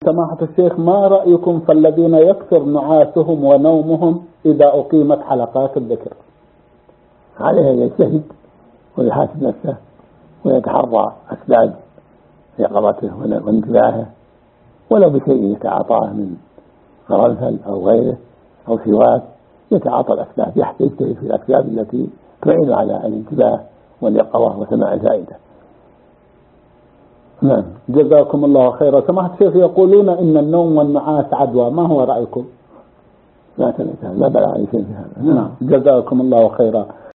سماحة الشيخ، ما رأيكم في الذين يكثر نعاسهم ونومهم إذا أقيمت حلقات الذكر؟ عليه أن يجتهد ويحاسب نفسه ويتحرى أسباب يقظته وانتباهه، ولو بشيء يتعاطاه من قرنفل أو غيره أو سواك، يتعاطى الأسباب، يجتهد في الأسباب التي تعين على الانتباه واليقظة وسماع الفائدة. نعم، جزاكم الله خيرا. سماحة الشيخ، يقولون إن النوم والنعاس عدوى، ما هو رأيكم؟ لا بلغ عليه شيء في هذا. نعم، جزاكم الله خيرا.